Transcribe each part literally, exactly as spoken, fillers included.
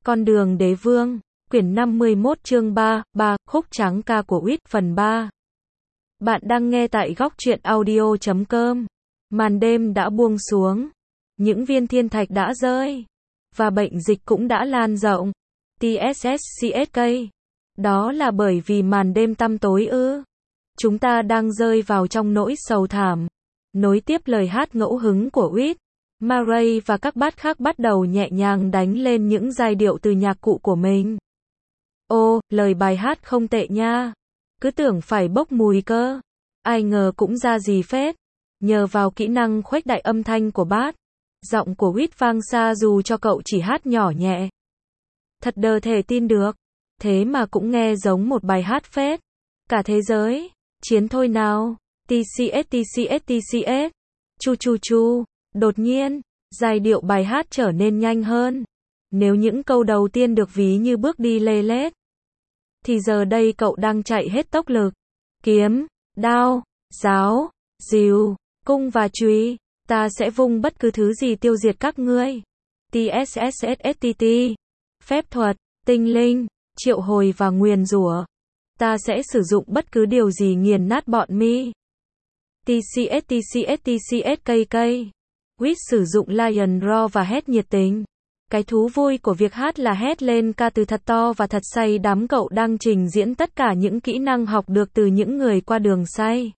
Con đường đế vương, quyển năm mươi mốt chương ba, ba, khúc tráng ca của u i tê phần ba. Bạn đang nghe tại góc truyện audio chấm com. Màn đêm đã buông xuống, những viên thiên thạch đã rơi, và bệnh dịch cũng đã lan rộng. tê ét ét xê ét ca. Đó là bởi vì màn đêm tăm tối ư. Chúng ta đang rơi vào trong nỗi sầu thảm. Nối tiếp lời hát ngẫu hứng của u i tê, Murray và các bát khác bắt đầu nhẹ nhàng đánh lên những giai điệu từ nhạc cụ của mình. Ô, lời bài hát không tệ nha. Cứ tưởng phải bốc mùi cơ. Ai ngờ cũng ra gì phết. Nhờ vào kỹ năng khuếch đại âm thanh của bát, giọng của u i tê vang xa dù cho cậu chỉ hát nhỏ nhẹ. Thật đờ thể tin được. Thế mà cũng nghe giống một bài hát phết. Cả thế giới, chiến thôi nào. tê xê ét tê xê ét tê xê ét. Chu chu chu. Đột nhiên, giai điệu bài hát trở nên nhanh hơn. Nếu những câu đầu tiên được ví như bước đi lê lết, thì giờ đây cậu đang chạy hết tốc lực. Kiếm, đao, giáo, rìu, cung và chùy, ta sẽ vung bất cứ thứ gì tiêu diệt các ngươi. tê ét ét ét tê tê. Phép thuật, tinh linh, triệu hồi và nguyền rủa. Ta sẽ sử dụng bất cứ điều gì nghiền nát bọn mi. tê xê ét tê xê ét tê xê ét ca ca. u i tê sử dụng Lion Roar và hét nhiệt tình. Cái thú vui của việc hát là hét lên ca từ thật to và thật say đắm. Cậu đang trình diễn tất cả những kỹ năng học được từ những người qua đường say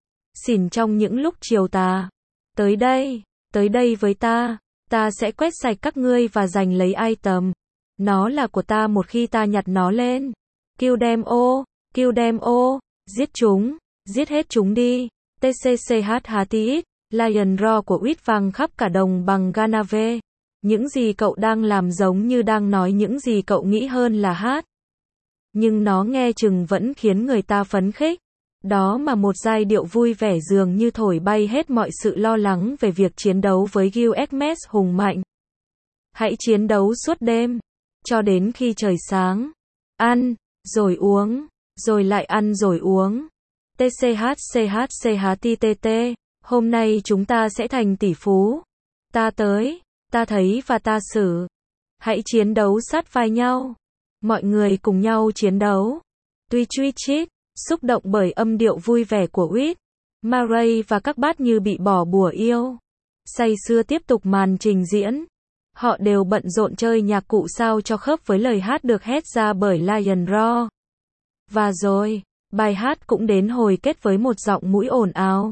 xỉn trong những lúc chiều tà. Tới đây, tới đây với ta, ta sẽ quét sạch các ngươi và giành lấy item. Nó là của ta một khi ta nhặt nó lên. Kill them all, kill them all, giết chúng, giết hết chúng đi. tê xê xê hát hát tê ích, Lion Roar của u i tê vang khắp cả đồng bằng Ganave. Những gì cậu đang làm giống như đang nói những gì cậu nghĩ hơn là hát. Nhưng nó nghe chừng vẫn khiến người ta phấn khích. Đó mà một giai điệu vui vẻ dường như thổi bay hết mọi sự lo lắng về việc chiến đấu với Gilgamesh hùng mạnh. Hãy chiến đấu suốt đêm, cho đến khi trời sáng. Ăn, rồi uống, rồi lại ăn rồi uống. tê xê hát xê hát xê hát tê tê tê. Hôm nay chúng ta sẽ thành tỷ phú. Ta tới, ta thấy và ta xử. Hãy chiến đấu sát vai nhau. Mọi người cùng nhau chiến đấu. Tuy truy chít, xúc động bởi âm điệu vui vẻ của u i tê, Murray và các bát như bị bỏ bùa yêu. Say sưa tiếp tục màn trình diễn. Họ đều bận rộn chơi nhạc cụ sao cho khớp với lời hát được hét ra bởi Lion Roar. Và rồi, bài hát cũng đến hồi kết với một giọng mũi ồn ào.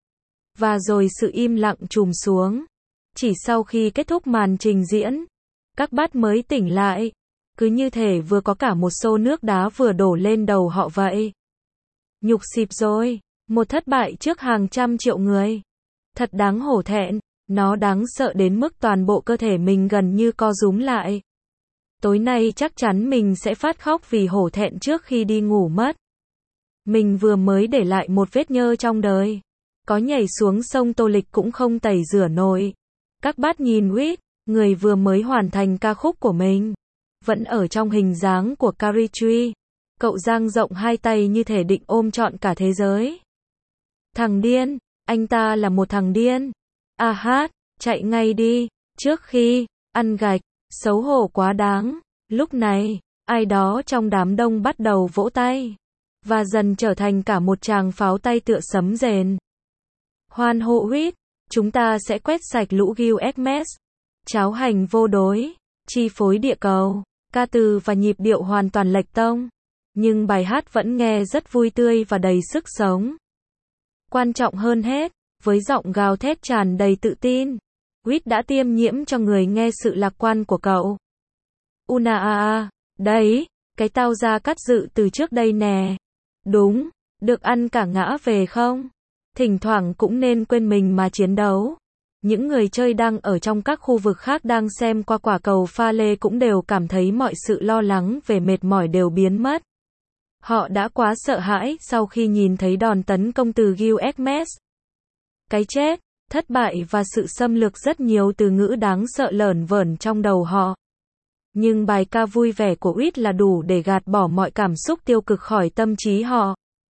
Và rồi sự im lặng trùm xuống. Chỉ sau khi kết thúc màn trình diễn, các bát mới tỉnh lại. Cứ như thể vừa có cả một xô nước đá vừa đổ lên đầu họ vậy. Nhục xịp rồi. Một thất bại trước hàng trăm triệu người. Thật đáng hổ thẹn. Nó đáng sợ đến mức toàn bộ cơ thể mình gần như co rúm lại. Tối nay chắc chắn mình sẽ phát khóc vì hổ thẹn trước khi đi ngủ mất. Mình vừa mới để lại một vết nhơ trong đời. Có nhảy xuống sông Tô Lịch cũng không tẩy rửa nổi. Các bát nhìn u i tê, người vừa mới hoàn thành ca khúc của mình. Vẫn ở trong hình dáng của Caritree. Cậu dang rộng hai tay như thể định ôm trọn cả thế giới. Thằng điên, anh ta là một thằng điên. À hát, chạy ngay đi, trước khi ăn gạch, xấu hổ quá đáng. Lúc này, ai đó trong đám đông bắt đầu vỗ tay. Và dần trở thành cả một tràng pháo tay tựa sấm rền. Hoan hô u i tê, chúng ta sẽ quét sạch lũ Gilgamesh. Cháo hành vô đối, chi phối địa cầu. Ca từ và nhịp điệu hoàn toàn lệch tông. Nhưng bài hát vẫn nghe rất vui tươi và đầy sức sống. Quan trọng hơn hết, với giọng gào thét tràn đầy tự tin, u i tê đã tiêm nhiễm cho người nghe sự lạc quan của cậu. Una a a, đấy, cái tao ra cắt dự từ trước đây nè. Đúng, được ăn cả ngã về không? Thỉnh thoảng cũng nên quên mình mà chiến đấu. Những người chơi đang ở trong các khu vực khác đang xem qua quả cầu pha lê cũng đều cảm thấy mọi sự lo lắng về mệt mỏi đều biến mất. Họ đã quá sợ hãi sau khi nhìn thấy đòn tấn công từ Gilgamesh. Cái chết, thất bại và sự xâm lược, rất nhiều từ ngữ đáng sợ lởn vởn trong đầu họ. Nhưng bài ca vui vẻ của u i tê là đủ để gạt bỏ mọi cảm xúc tiêu cực khỏi tâm trí họ.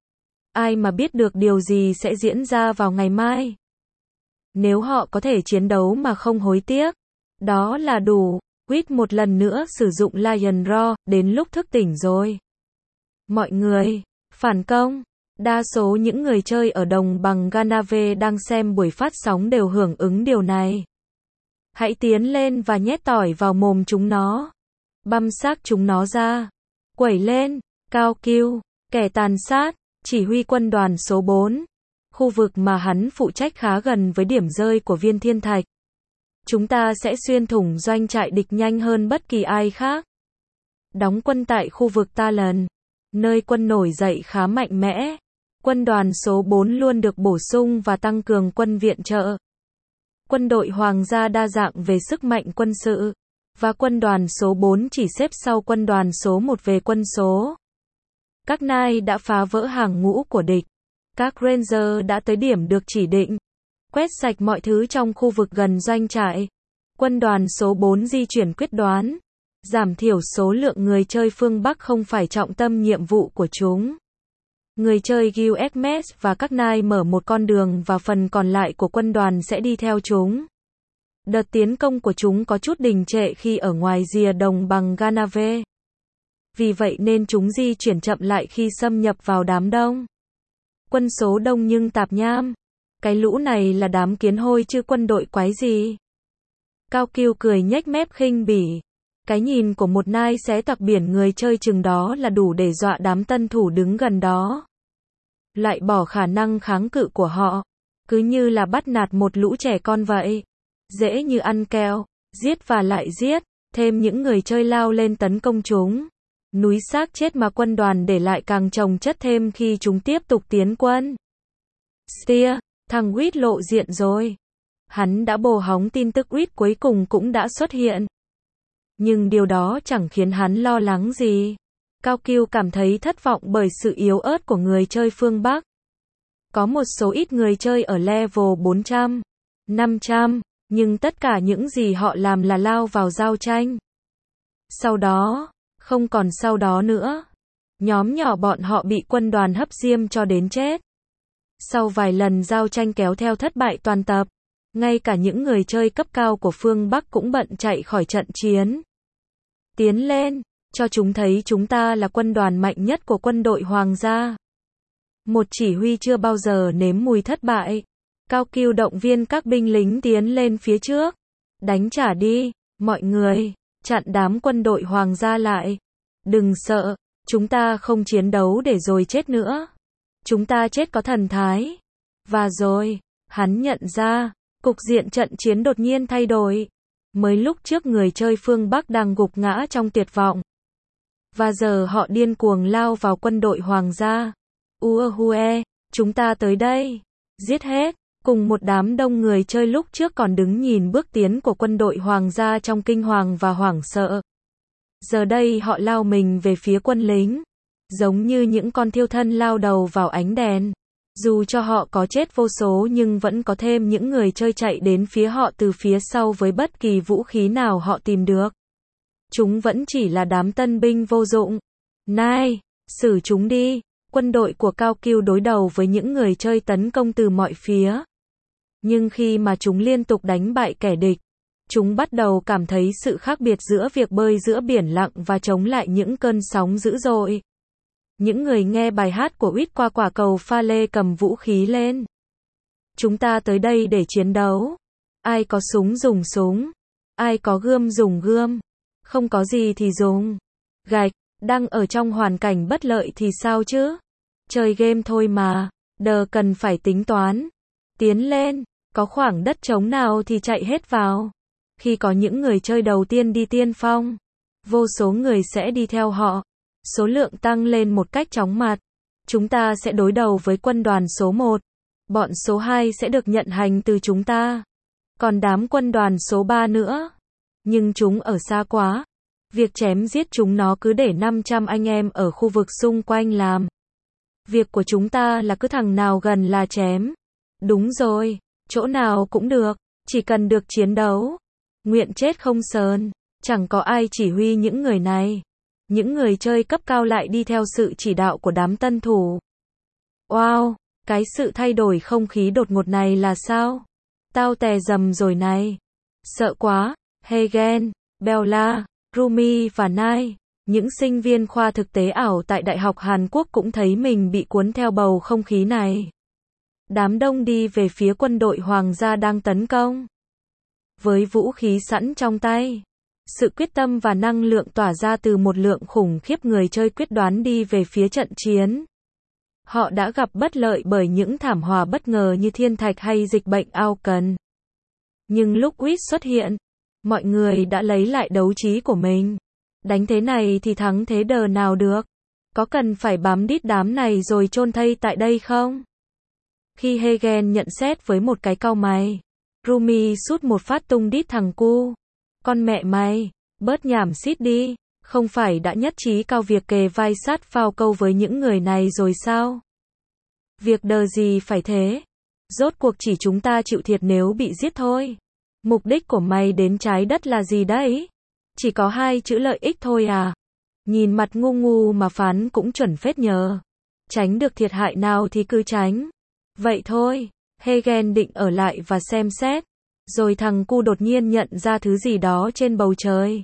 Ai mà biết được điều gì sẽ diễn ra vào ngày mai. Nếu họ có thể chiến đấu mà không hối tiếc, đó là đủ. Quýt một lần nữa sử dụng Lion Roar, đến lúc thức tỉnh rồi. Mọi người, phản công. Đa số những người chơi ở đồng bằng Ganave đang xem buổi phát sóng đều hưởng ứng điều này. Hãy tiến lên và nhét tỏi vào mồm chúng nó. Băm xác chúng nó ra. Quẩy lên, Cao Kiêu, kẻ tàn sát, chỉ huy quân đoàn số bốn. Khu vực mà hắn phụ trách khá gần với điểm rơi của viên thiên thạch. Chúng ta sẽ xuyên thủng doanh trại địch nhanh hơn bất kỳ ai khác. Đóng quân tại khu vực Talon, nơi quân nổi dậy khá mạnh mẽ. Quân đoàn số bốn luôn được bổ sung và tăng cường quân viện trợ. Quân đội hoàng gia đa dạng về sức mạnh quân sự, và quân đoàn số bốn chỉ xếp sau quân đoàn số một về quân số. Các nai đã phá vỡ hàng ngũ của địch. Các Ranger đã tới điểm được chỉ định. Quét sạch mọi thứ trong khu vực gần doanh trại. Quân đoàn số bốn di chuyển quyết đoán. Giảm thiểu số lượng người chơi phương Bắc không phải trọng tâm nhiệm vụ của chúng. Người chơi Guild Hermes và các nai mở một con đường và phần còn lại của quân đoàn sẽ đi theo chúng. Đợt tiến công của chúng có chút đình trệ khi ở ngoài rìa đồng bằng Ganave. Vì vậy nên chúng di chuyển chậm lại khi xâm nhập vào đám đông. Quân số đông nhưng tạp nham. Cái lũ này là đám kiến hôi chứ quân đội quái gì. Cao Kiêu cười nhếch mép khinh bỉ. Cái nhìn của một nai xé tặc biển người chơi chừng đó là đủ để dọa đám tân thủ đứng gần đó. Lại bỏ khả năng kháng cự của họ. Cứ như là bắt nạt một lũ trẻ con vậy. Dễ như ăn keo. Giết và lại giết. Thêm những người chơi lao lên tấn công chúng. Núi xác chết mà quân đoàn để lại càng chồng chất thêm khi chúng tiếp tục tiến quân. Steer, thằng Quýt lộ diện rồi. Hắn đã bồ hóng tin tức Quýt cuối cùng cũng đã xuất hiện. Nhưng điều đó chẳng khiến hắn lo lắng gì. Cao Kiêu cảm thấy thất vọng bởi sự yếu ớt của người chơi phương Bắc. Có một số ít người chơi ở level bốn trăm, năm trăm, nhưng tất cả những gì họ làm là lao vào giao tranh. Sau đó, không còn sau đó nữa. Nhóm nhỏ bọn họ bị quân đoàn hấp diêm cho đến chết. Sau vài lần giao tranh kéo theo thất bại toàn tập, ngay cả những người chơi cấp cao của phương Bắc cũng bận chạy khỏi trận chiến. Tiến lên, cho chúng thấy chúng ta là quân đoàn mạnh nhất của quân đội hoàng gia. Một chỉ huy chưa bao giờ nếm mùi thất bại. Cao Kiêu động viên các binh lính tiến lên phía trước. Đánh trả đi, mọi người, chặn đám quân đội hoàng gia lại. Đừng sợ, chúng ta không chiến đấu để rồi chết nữa. Chúng ta chết có thần thái. Và rồi, hắn nhận ra, cục diện trận chiến đột nhiên thay đổi. Mới lúc trước người chơi phương Bắc đang gục ngã trong tuyệt vọng. Và giờ họ điên cuồng lao vào quân đội hoàng gia. Uahue, chúng ta tới đây. Giết hết. Cùng một đám đông người chơi lúc trước còn đứng nhìn bước tiến của quân đội hoàng gia trong kinh hoàng và hoảng sợ. Giờ đây họ lao mình về phía quân lính. Giống như những con thiêu thân lao đầu vào ánh đèn. Dù cho họ có chết vô số nhưng vẫn có thêm những người chơi chạy đến phía họ từ phía sau với bất kỳ vũ khí nào họ tìm được. Chúng vẫn chỉ là đám tân binh vô dụng. Nai, xử chúng đi. Quân đội của Cao Kiêu đối đầu với những người chơi tấn công từ mọi phía. Nhưng khi mà chúng liên tục đánh bại kẻ địch, chúng bắt đầu cảm thấy sự khác biệt giữa việc bơi giữa biển lặng và chống lại những cơn sóng dữ dội. Những người nghe bài hát của Quýt qua quả cầu pha lê cầm vũ khí lên. Chúng ta tới đây để chiến đấu. Ai có súng dùng súng. Ai có gươm dùng gươm. Không có gì thì dùng gạch. Đang ở trong hoàn cảnh bất lợi thì sao chứ? Chơi game thôi mà. Đờ cần phải tính toán. Tiến lên. Có khoảng đất trống nào thì chạy hết vào. Khi có những người chơi đầu tiên đi tiên phong, vô số người sẽ đi theo họ. Số lượng tăng lên một cách chóng mặt. Chúng ta sẽ đối đầu với quân đoàn số một. Bọn số hai sẽ được nhận hành từ chúng ta. Còn đám quân đoàn số ba nữa. Nhưng chúng ở xa quá. Việc chém giết chúng nó cứ để năm trăm anh em ở khu vực xung quanh làm. Việc của chúng ta là cứ thằng nào gần là chém. Đúng rồi, chỗ nào cũng được, chỉ cần được chiến đấu. Nguyện chết không sờn. Chẳng có ai chỉ huy những người này. Những người chơi cấp cao lại đi theo sự chỉ đạo của đám tân thủ. Wow, cái sự thay đổi không khí đột ngột này là sao? Tao tè dầm rồi này. Sợ quá, Hegen. Bella, Rumi và Nai, những sinh viên khoa thực tế ảo tại Đại học Hàn Quốc cũng thấy mình bị cuốn theo bầu không khí này. Đám đông đi về phía quân đội hoàng gia đang tấn công. Với vũ khí sẵn trong tay, sự quyết tâm và năng lượng tỏa ra từ một lượng khủng khiếp người chơi quyết đoán đi về phía trận chiến. Họ đã gặp bất lợi bởi những thảm họa bất ngờ như thiên thạch hay dịch bệnh Auken. Nhưng lúc Wit xuất hiện, mọi người đã lấy lại đấu trí của mình. Đánh thế này thì thắng thế đờ nào được. Có cần phải bám đít đám này rồi chôn thây tại đây không? Khi Hegen nhận xét với một cái cau mày, Rumi sút một phát tung đít thằng cu. Con mẹ mày, bớt nhảm xít đi, không phải đã nhất trí cao việc kề vai sát phao câu với những người này rồi sao? Việc đờ gì phải thế? Rốt cuộc chỉ chúng ta chịu thiệt nếu bị giết thôi. Mục đích của mày đến trái đất là gì đấy? Chỉ có hai chữ lợi ích thôi à? Nhìn mặt ngu ngu mà phán cũng chuẩn phết nhờ. Tránh được thiệt hại nào thì cứ tránh. Vậy thôi, Hegen định ở lại và xem xét. Rồi thằng cu đột nhiên nhận ra thứ gì đó trên bầu trời.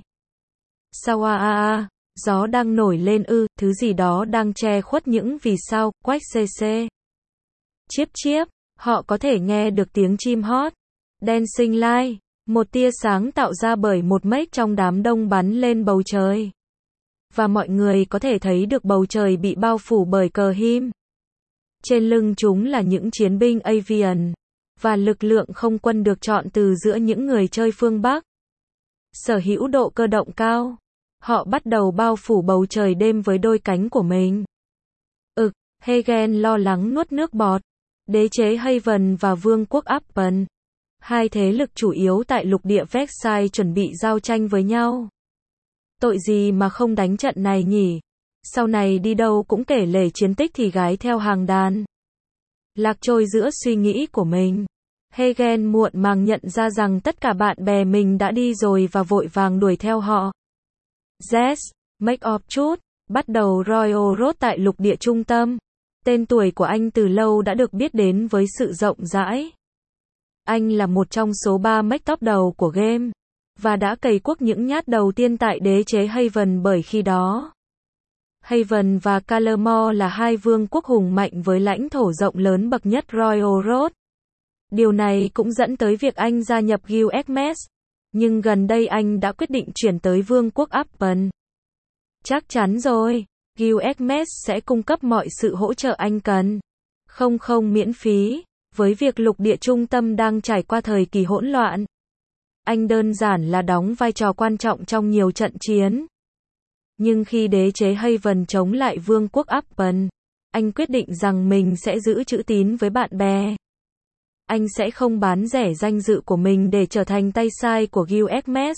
Sao a a a, gió đang nổi lên ư, thứ gì đó đang che khuất những vì sao, quách xê xê. Chiếp chiếp, họ có thể nghe được tiếng chim hót. Dancing Light, một tia sáng tạo ra bởi một mếch trong đám đông bắn lên bầu trời. Và mọi người có thể thấy được bầu trời bị bao phủ bởi cờ him. Trên lưng chúng là những chiến binh Avian. Và lực lượng không quân được chọn từ giữa những người chơi phương Bắc. Sở hữu độ cơ động cao. Họ bắt đầu bao phủ bầu trời đêm với đôi cánh của mình. Ực, Hegen lo lắng nuốt nước bọt. Đế chế Haven và Vương quốc Appen, hai thế lực chủ yếu tại lục địa Vexai chuẩn bị giao tranh với nhau. Tội gì mà không đánh trận này nhỉ? Sau này đi đâu cũng kể lể chiến tích thì gái theo hàng đàn. Lạc trôi giữa suy nghĩ của mình, Hegen muộn màng nhận ra rằng tất cả bạn bè mình đã đi rồi và vội vàng đuổi theo họ. Zess, make up chút, bắt đầu Royal Road tại lục địa trung tâm. Tên tuổi của anh từ lâu đã được biết đến với sự rộng rãi. Anh là một trong số ba mech top đầu của game, và đã cày cuốc những nhát đầu tiên tại đế chế Haven bởi khi đó. Haven và Calamore là hai vương quốc hùng mạnh với lãnh thổ rộng lớn bậc nhất Royal Road. Điều này cũng dẫn tới việc anh gia nhập Guild Hermes, nhưng gần đây anh đã quyết định chuyển tới vương quốc Appen. Chắc chắn rồi, Guild Hermes sẽ cung cấp mọi sự hỗ trợ anh cần. Không không miễn phí, với việc lục địa trung tâm đang trải qua thời kỳ hỗn loạn. Anh đơn giản là đóng vai trò quan trọng trong nhiều trận chiến. Nhưng khi đế chế Haven chống lại vương quốc Appen, anh quyết định rằng mình sẽ giữ chữ tín với bạn bè. Anh sẽ không bán rẻ danh dự của mình để trở thành tay sai của Guild Hermes.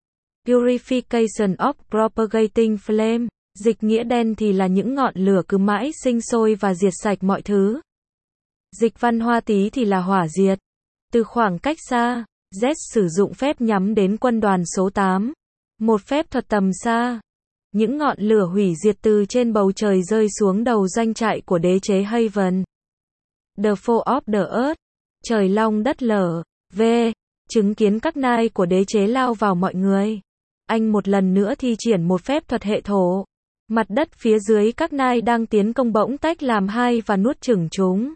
Purification of Propagating Flame, dịch nghĩa đen thì là những ngọn lửa cứ mãi sinh sôi và diệt sạch mọi thứ. Dịch văn hoa tí thì là hỏa diệt. Từ khoảng cách xa, Z sử dụng phép nhắm đến quân đoàn số tám. Một phép thuật tầm xa. Những ngọn lửa hủy diệt từ trên bầu trời rơi xuống đầu doanh trại của đế chế Haven. The Fall of the Earth. Trời long đất lở. V. Chứng kiến các nai của đế chế lao vào mọi người. Anh một lần nữa thi triển một phép thuật hệ thổ. Mặt đất phía dưới các nai đang tiến công bỗng tách làm hai và nuốt chửng chúng.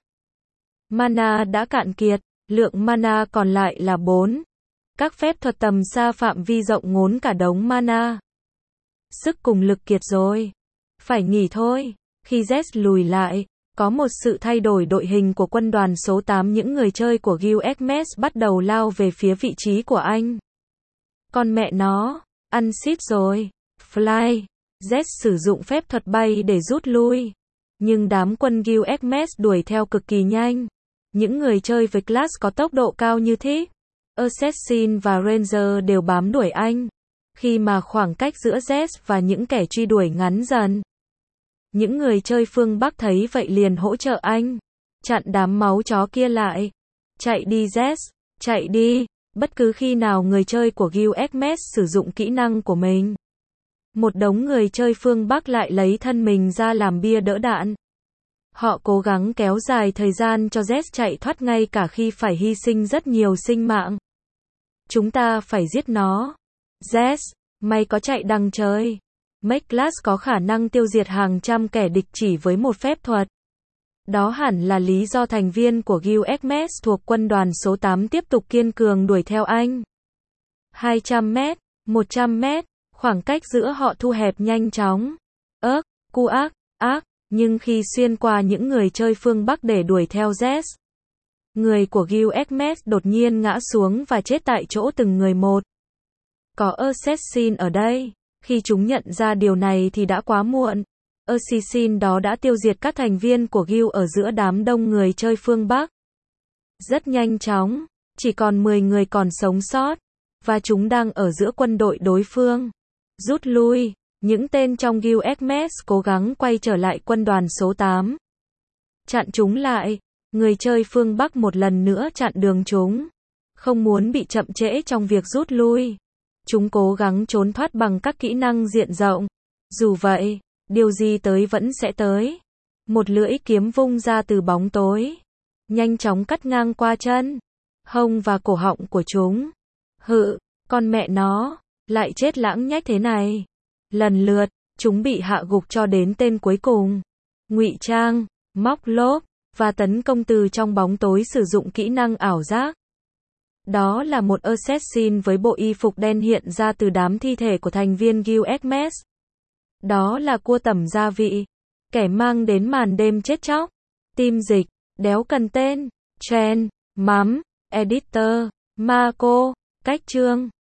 Mana đã cạn kiệt, lượng mana còn lại là bốn. Các phép thuật tầm xa phạm vi rộng ngốn cả đống mana. Sức cùng lực kiệt rồi. Phải nghỉ thôi. Khi Z lùi lại, có một sự thay đổi đội hình của quân đoàn số tám. Những người chơi của Guild Hermes bắt đầu lao về phía vị trí của anh. Con mẹ nó, ăn xít rồi. Fly. Z sử dụng phép thuật bay để rút lui. Nhưng đám quân Guild Hermes đuổi theo cực kỳ nhanh. Những người chơi với class có tốc độ cao như thế, Assassin và Ranger đều bám đuổi anh. Khi mà khoảng cách giữa Z và những kẻ truy đuổi ngắn dần. Những người chơi phương Bắc thấy vậy liền hỗ trợ anh. Chặn đám máu chó kia lại. Chạy đi Z, chạy đi. Bất cứ khi nào người chơi của Guild Hermes sử dụng kỹ năng của mình, một đống người chơi phương Bắc lại lấy thân mình ra làm bia đỡ đạn. Họ cố gắng kéo dài thời gian cho Z chạy thoát ngay cả khi phải hy sinh rất nhiều sinh mạng. Chúng ta phải giết nó. Zest, mày có chạy đằng trời. Make Class có khả năng tiêu diệt hàng trăm kẻ địch chỉ với một phép thuật. Đó hẳn là lý do thành viên của Guild Hermes thuộc quân đoàn số tám tiếp tục kiên cường đuổi theo anh. hai trăm mét, một trăm mét, khoảng cách giữa họ thu hẹp nhanh chóng. Ớc, cu ác, ác, nhưng khi xuyên qua những người chơi phương Bắc để đuổi theo Zest, người của Guild Hermes đột nhiên ngã xuống và chết tại chỗ từng người một. Có assassin ở đây. Khi chúng nhận ra điều này thì đã quá muộn. Assassin đó đã tiêu diệt các thành viên của Guild ở giữa đám đông người chơi phương Bắc. Rất nhanh chóng, chỉ còn mười người còn sống sót, và chúng đang ở giữa quân đội đối phương. Rút lui, những tên trong Guild Hermes cố gắng quay trở lại quân đoàn số tám. Chặn chúng lại, người chơi phương Bắc một lần nữa chặn đường chúng. Không muốn bị chậm trễ trong việc rút lui. Chúng cố gắng trốn thoát bằng các kỹ năng diện rộng. Dù vậy, điều gì tới vẫn sẽ tới. Một lưỡi kiếm vung ra từ bóng tối, nhanh chóng cắt ngang qua chân, hông và cổ họng của chúng. Hự, con mẹ nó, lại chết lãng nhách thế này. Lần lượt, chúng bị hạ gục cho đến tên cuối cùng. Ngụy trang, móc lốp, và tấn công từ trong bóng tối sử dụng kỹ năng ảo giác. Đó là một assassin với bộ y phục đen hiện ra từ đám thi thể của thành viên Guild Hermes. Đó là cua tẩm gia vị, kẻ mang đến màn đêm chết chóc. Team dịch, đéo cần tên, trend, mắm, editor, Marco, cách chương.